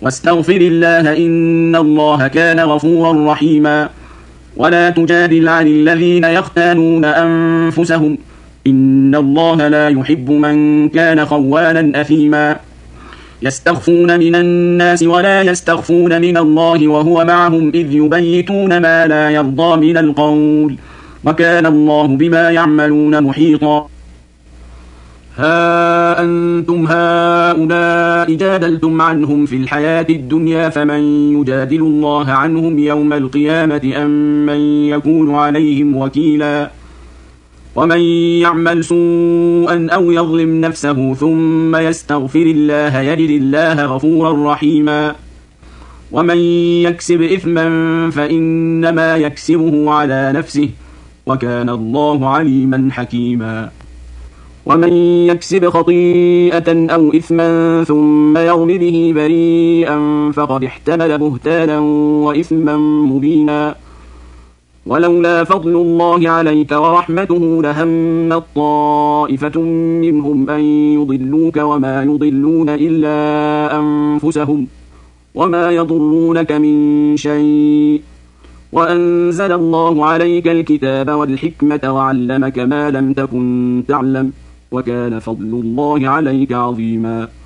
واستغفر الله إن الله كان غفورا رحيما. ولا تجادل عن الذين يختانون أنفسهم إن الله لا يحب من كان خوانا أثيما. يستخفون من الناس ولا يستخفون من الله وهو معهم إذ يبيتون ما لا يرضى من القول وكان الله بما يعملون محيطا. ها أنتم هؤلاء جادلتم عنهم في الحياة الدنيا فمن يجادل الله عنهم يوم القيامة أم من يكون عليهم وكيلا. ومن يعمل سوءا أو يظلم نفسه ثم يستغفر الله يجد الله غفورا رحيما. ومن يكسب إثما فإنما يكسبه على نفسه وكان الله عليما حكيما. ومن يكسب خطيئة أو إثما ثم يرم به بريئا فقد احتمل بهتانا وإثما مبينا. ولولا فضل الله عليك ورحمته لهم طائفة منهم أن يضلوك وما يضلون إلا أنفسهم وما يضرونك من شيء وأنزل الله عليك الكتاب والحكمة وعلمك ما لم تكن تعلم وكان فضل الله عليك عظيما.